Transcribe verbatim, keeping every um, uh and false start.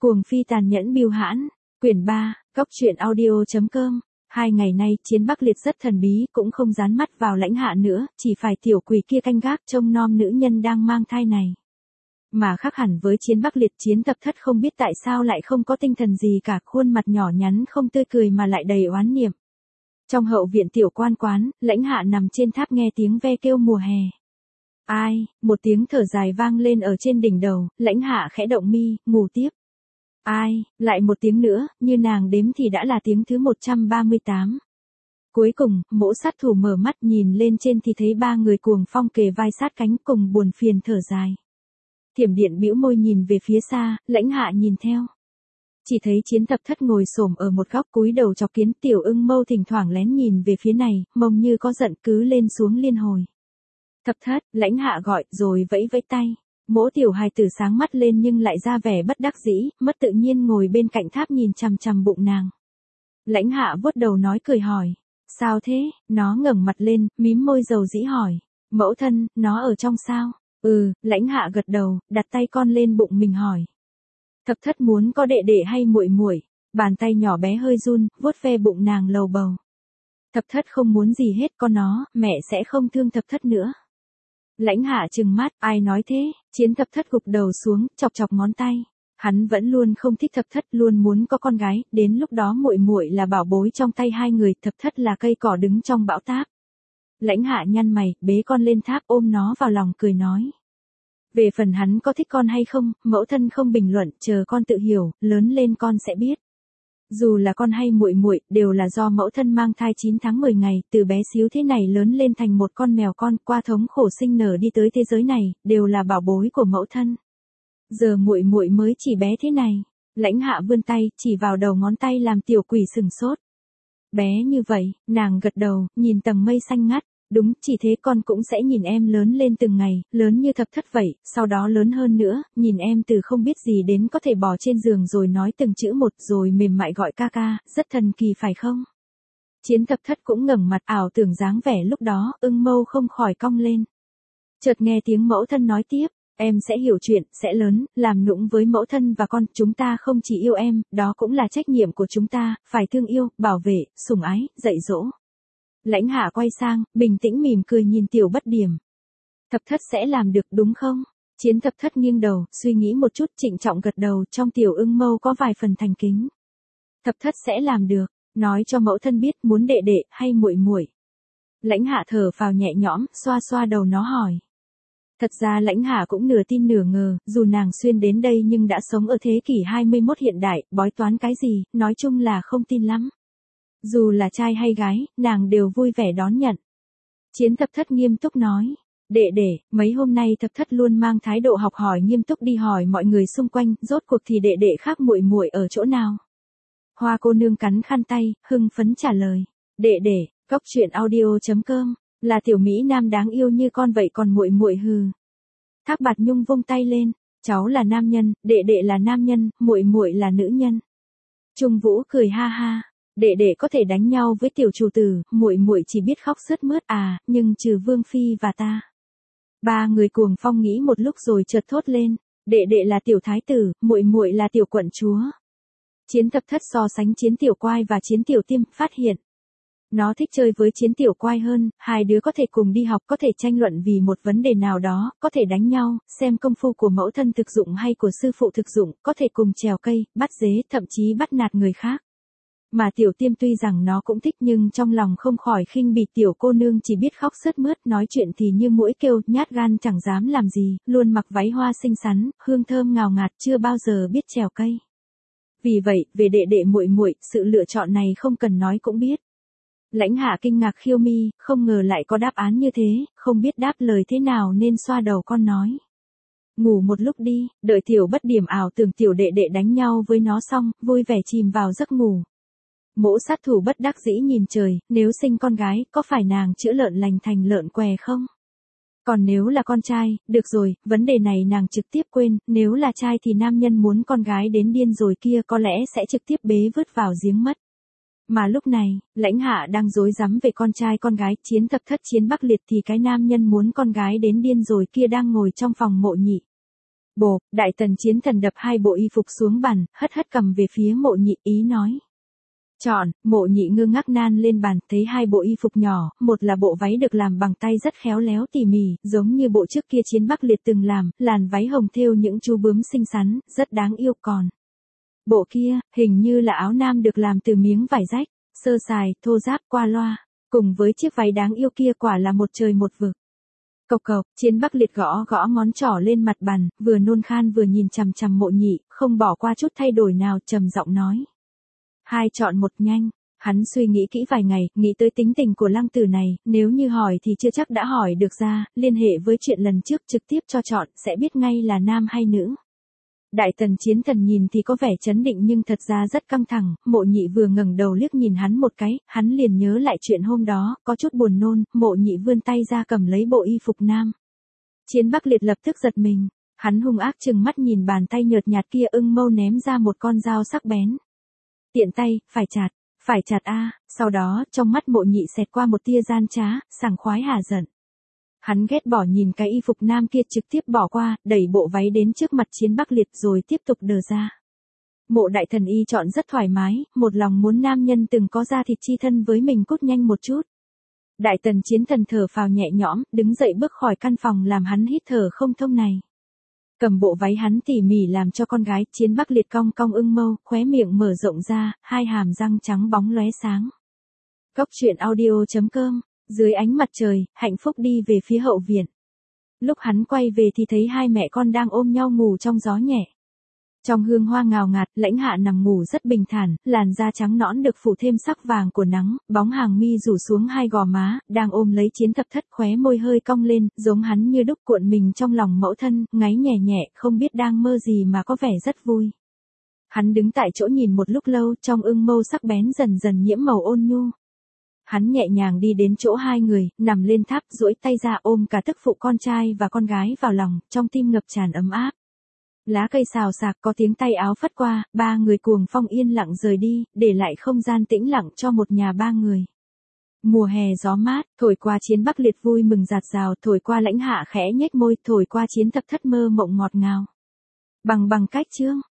Cuồng phi tàn nhẫn bưu hãn, quyển ba, góc truyện audio chấm com. Hai ngày nay Chiến Bắc Liệt rất thần bí, cũng không dán mắt vào Lãnh Hạ nữa, chỉ phải tiểu quỷ kia canh gác trông nom nữ nhân đang mang thai này. Mà khác hẳn với Chiến Bắc Liệt, Chiến Thập Thất không biết tại sao lại không có tinh thần gì cả, khuôn mặt nhỏ nhắn không tươi cười mà lại đầy oán niệm. Trong hậu viện tiểu quan quán, Lãnh Hạ nằm trên tháp nghe tiếng ve kêu mùa hè. Ai, một tiếng thở dài vang lên ở trên đỉnh đầu, Lãnh Hạ khẽ động mi, ngủ tiếp. Ai, lại một tiếng nữa, như nàng đếm thì đã là tiếng thứ một trăm ba mươi tám. Cuối cùng, Mỗ sát thủ mở mắt nhìn lên trên thì thấy ba người Cuồng Phong kề vai sát cánh cùng buồn phiền thở dài. Thiểm Điện bĩu môi nhìn về phía xa, Lãnh Hạ nhìn theo. Chỉ thấy Chiến Thập Thất ngồi xổm ở một góc cúi đầu chọc kiến, Tiểu Ưng Mâu thỉnh thoảng lén nhìn về phía này, mông như có giận cứ lên xuống liên hồi. Thập Thất, Lãnh Hạ gọi rồi vẫy vẫy tay. Mỗ tiểu hài tử sáng mắt lên nhưng lại ra vẻ bất đắc dĩ, mất tự nhiên ngồi bên cạnh tháp nhìn chằm chằm bụng nàng. Lãnh Hạ vuốt đầu nói cười hỏi. Sao thế? Nó ngẩng mặt lên, mím môi dầu dĩ hỏi. Mẫu thân, nó ở trong sao? Ừ, Lãnh Hạ gật đầu, đặt tay con lên bụng mình hỏi. Thập Thất muốn có đệ đệ hay muội muội? Bàn tay nhỏ bé hơi run, vuốt ve bụng nàng lầu bầu. Thập Thất không muốn gì hết, con nó, mẹ sẽ không thương Thập Thất nữa. Lãnh Hạ trừng mắt, ai nói thế? Chiến Thập Thất gục đầu xuống, chọc chọc ngón tay. Hắn vẫn luôn không thích Thập Thất, luôn muốn có con gái, đến lúc đó muội muội là bảo bối trong tay hai người, Thập Thất là cây cỏ đứng trong bão táp. Lãnh Hạ nhăn mày, bế con lên tháp ôm nó vào lòng cười nói. Về phần hắn có thích con hay không, mẫu thân không bình luận, chờ con tự hiểu, lớn lên con sẽ biết. Dù là con hay muội muội, đều là do mẫu thân mang thai chín tháng mười ngày, từ bé xíu thế này lớn lên thành một con mèo con, qua thống khổ sinh nở đi tới thế giới này, đều là bảo bối của mẫu thân. Giờ muội muội mới chỉ bé thế này. Lãnh Hạ vươn tay, chỉ vào đầu ngón tay làm tiểu quỷ sừng sốt. Bé như vậy, nàng gật đầu, nhìn tầng mây xanh ngắt. Đúng, chỉ thế con cũng sẽ nhìn em lớn lên từng ngày, lớn như Thập Thất vậy, sau đó lớn hơn nữa, nhìn em từ không biết gì đến có thể bò trên giường rồi nói từng chữ một rồi mềm mại gọi ca ca, rất thần kỳ phải không? Chiến Thập Thất cũng ngẩng mặt ảo tưởng dáng vẻ lúc đó, ưng mâu không khỏi cong lên. Chợt nghe tiếng mẫu thân nói tiếp, em sẽ hiểu chuyện, sẽ lớn, làm nũng với mẫu thân và con, chúng ta không chỉ yêu em, đó cũng là trách nhiệm của chúng ta, phải thương yêu, bảo vệ, sủng ái, dạy dỗ. Lãnh Hạ quay sang, bình tĩnh mỉm cười nhìn tiểu bất điểm. Thập Thất sẽ làm được đúng không? Chiến Thập Thất nghiêng đầu, suy nghĩ một chút, trịnh trọng gật đầu, trong tiểu ưng mâu có vài phần thành kính. Thập Thất sẽ làm được, nói cho mẫu thân biết muốn đệ đệ hay muội muội. Lãnh Hạ thở phào nhẹ nhõm, xoa xoa đầu nó hỏi. Thật ra Lãnh Hạ cũng nửa tin nửa ngờ, dù nàng xuyên đến đây nhưng đã sống ở thế kỷ hai mươi mốt hiện đại, bói toán cái gì, nói chung là không tin lắm. Dù là trai hay gái, nàng đều vui vẻ đón nhận. Chiến Thập Thất nghiêm túc nói. Đệ đệ, mấy hôm nay Thập Thất luôn mang thái độ học hỏi nghiêm túc đi hỏi mọi người xung quanh, rốt cuộc thì đệ đệ khác muội muội ở chỗ nào? Hoa cô nương cắn khăn tay, hưng phấn trả lời. Đệ đệ, góc truyện audio chấm com, là tiểu mỹ nam đáng yêu như con vậy còn muội muội hừ. Thác Bạt Nhung vung tay lên. Cháu là nam nhân, đệ đệ là nam nhân, muội muội là nữ nhân. Trung Vũ cười ha ha. Đệ đệ có thể đánh nhau với tiểu chủ tử, muội muội chỉ biết khóc sướt mướt à, nhưng trừ Vương phi và ta. Ba người Cuồng Phong nghĩ một lúc rồi chợt thốt lên, đệ đệ là tiểu thái tử, muội muội là tiểu quận chúa. Chiến Thập Thất so sánh Chiến Tiểu Quai và Chiến Tiểu Tiêm, phát hiện nó thích chơi với Chiến Tiểu Quai hơn, hai đứa có thể cùng đi học, có thể tranh luận vì một vấn đề nào đó, có thể đánh nhau, xem công phu của mẫu thân thực dụng hay của sư phụ thực dụng, có thể cùng trèo cây, bắt dế, thậm chí bắt nạt người khác. Mà Tiểu Tiêm tuy rằng nó cũng thích nhưng trong lòng không khỏi khinh bỉ tiểu cô nương chỉ biết khóc sướt mướt, nói chuyện thì như muỗi kêu, nhát gan chẳng dám làm gì, luôn mặc váy hoa xinh xắn, hương thơm ngào ngạt, chưa bao giờ biết trèo cây. Vì vậy, về đệ đệ muội muội, sự lựa chọn này không cần nói cũng biết. Lãnh Hạ kinh ngạc khiêu mi, không ngờ lại có đáp án như thế, không biết đáp lời thế nào nên xoa đầu con nói. Ngủ một lúc đi, đợi tiểu bất điểm ảo tưởng tiểu đệ đệ đánh nhau với nó xong, vui vẻ chìm vào giấc ngủ. Mỗ sát thủ bất đắc dĩ nhìn trời, nếu sinh con gái, có phải nàng chữa lợn lành thành lợn què không? Còn nếu là con trai, được rồi, vấn đề này nàng trực tiếp quên, nếu là trai thì nam nhân muốn con gái đến điên rồi kia có lẽ sẽ trực tiếp bế vứt vào giếng mất. Mà lúc này, Lãnh Hạ đang rối rắm về con trai con gái, Chiến Thập Thất Chiến Bắc Liệt thì cái nam nhân muốn con gái đến điên rồi kia đang ngồi trong phòng mộ nhị. Bộp, đại tần chiến thần đập hai bộ y phục xuống bàn, hất hất cầm về phía Mộ Nhị, ý nói. Chọn. Mộ Nhị ngơ ngác nan lên bàn, thấy hai bộ y phục nhỏ, một là bộ váy được làm bằng tay rất khéo léo tỉ mỉ, giống như bộ trước kia Chiến Bắc Liệt từng làm, làn váy hồng thêu những chú bướm xinh xắn, rất đáng yêu. Còn bộ kia, hình như là áo nam được làm từ miếng vải rách, sơ sài, thô ráp, qua loa, cùng với chiếc váy đáng yêu kia quả là một trời một vực. Cộc cộc, Chiến Bắc Liệt gõ gõ ngón trỏ lên mặt bàn, vừa nôn khan vừa nhìn chằm chằm Mộ Nhị, không bỏ qua chút thay đổi nào, trầm giọng nói. Hai chọn một, nhanh. Hắn suy nghĩ kỹ vài ngày, nghĩ tới tính tình của lăng tử này, nếu như hỏi thì chưa chắc đã hỏi được ra, liên hệ với chuyện lần trước trực tiếp cho chọn, sẽ biết ngay là nam hay nữ. Đại tần chiến thần nhìn thì có vẻ trấn định nhưng thật ra rất căng thẳng, Mộ Nhị vừa ngẩng đầu liếc nhìn hắn một cái, hắn liền nhớ lại chuyện hôm đó, có chút buồn nôn, Mộ Nhị vươn tay ra cầm lấy bộ y phục nam. Chiến Bắc Liệt lập tức giật mình, hắn hung ác trừng mắt nhìn bàn tay nhợt nhạt kia, ưng mâu ném ra một con dao sắc bén. Tiện tay, phải chặt, phải chặt a. Sau đó, trong mắt Mộ Nhị xẹt qua một tia gian trá, sảng khoái hả giận. Hắn ghét bỏ nhìn cái y phục nam kia, trực tiếp bỏ qua, đẩy bộ váy đến trước mặt Chiến Bắc Liệt rồi tiếp tục đờ ra. Mộ đại thần y chọn rất thoải mái, một lòng muốn nam nhân từng có da thịt chi thân với mình cút nhanh một chút. Đại tần chiến thần thở phào nhẹ nhõm, đứng dậy bước khỏi căn phòng làm hắn hít thở không thông này. Cầm bộ váy hắn tỉ mỉ làm cho con gái, Chiến Bắc Liệt cong cong ưng mâu, khóe miệng mở rộng ra, hai hàm răng trắng bóng lóe sáng. Góc truyện audio chấm com, dưới ánh mặt trời, hạnh phúc đi về phía hậu viện. Lúc hắn quay về thì thấy hai mẹ con đang ôm nhau ngủ trong gió nhẹ. Trong hương hoa ngào ngạt, Lãnh Hạ nằm ngủ rất bình thản, làn da trắng nõn được phủ thêm sắc vàng của nắng, bóng hàng mi rủ xuống hai gò má, đang ôm lấy Chiến Thập Thất, khóe môi hơi cong lên, giống hắn như đúc cuộn mình trong lòng mẫu thân, ngáy nhẹ nhẹ, không biết đang mơ gì mà có vẻ rất vui. Hắn đứng tại chỗ nhìn một lúc lâu, trong ưng mâu sắc bén dần dần nhiễm màu ôn nhu. Hắn nhẹ nhàng đi đến chỗ hai người, nằm lên tháp, duỗi tay ra ôm cả tức phụ con trai và con gái vào lòng, trong tim ngập tràn ấm áp. Lá cây xào xạc, có tiếng tay áo phất qua, ba người cuồng phong yên lặng rời đi, để lại không gian tĩnh lặng cho một nhà ba người. Mùa hè gió mát, thổi qua Chiến Bắc Liệt vui mừng rạt rào, thổi qua Lãnh Hạ khẽ nhếch môi, thổi qua Chiến Thập Thất mơ mộng ngọt ngào. Bằng bằng cách chương.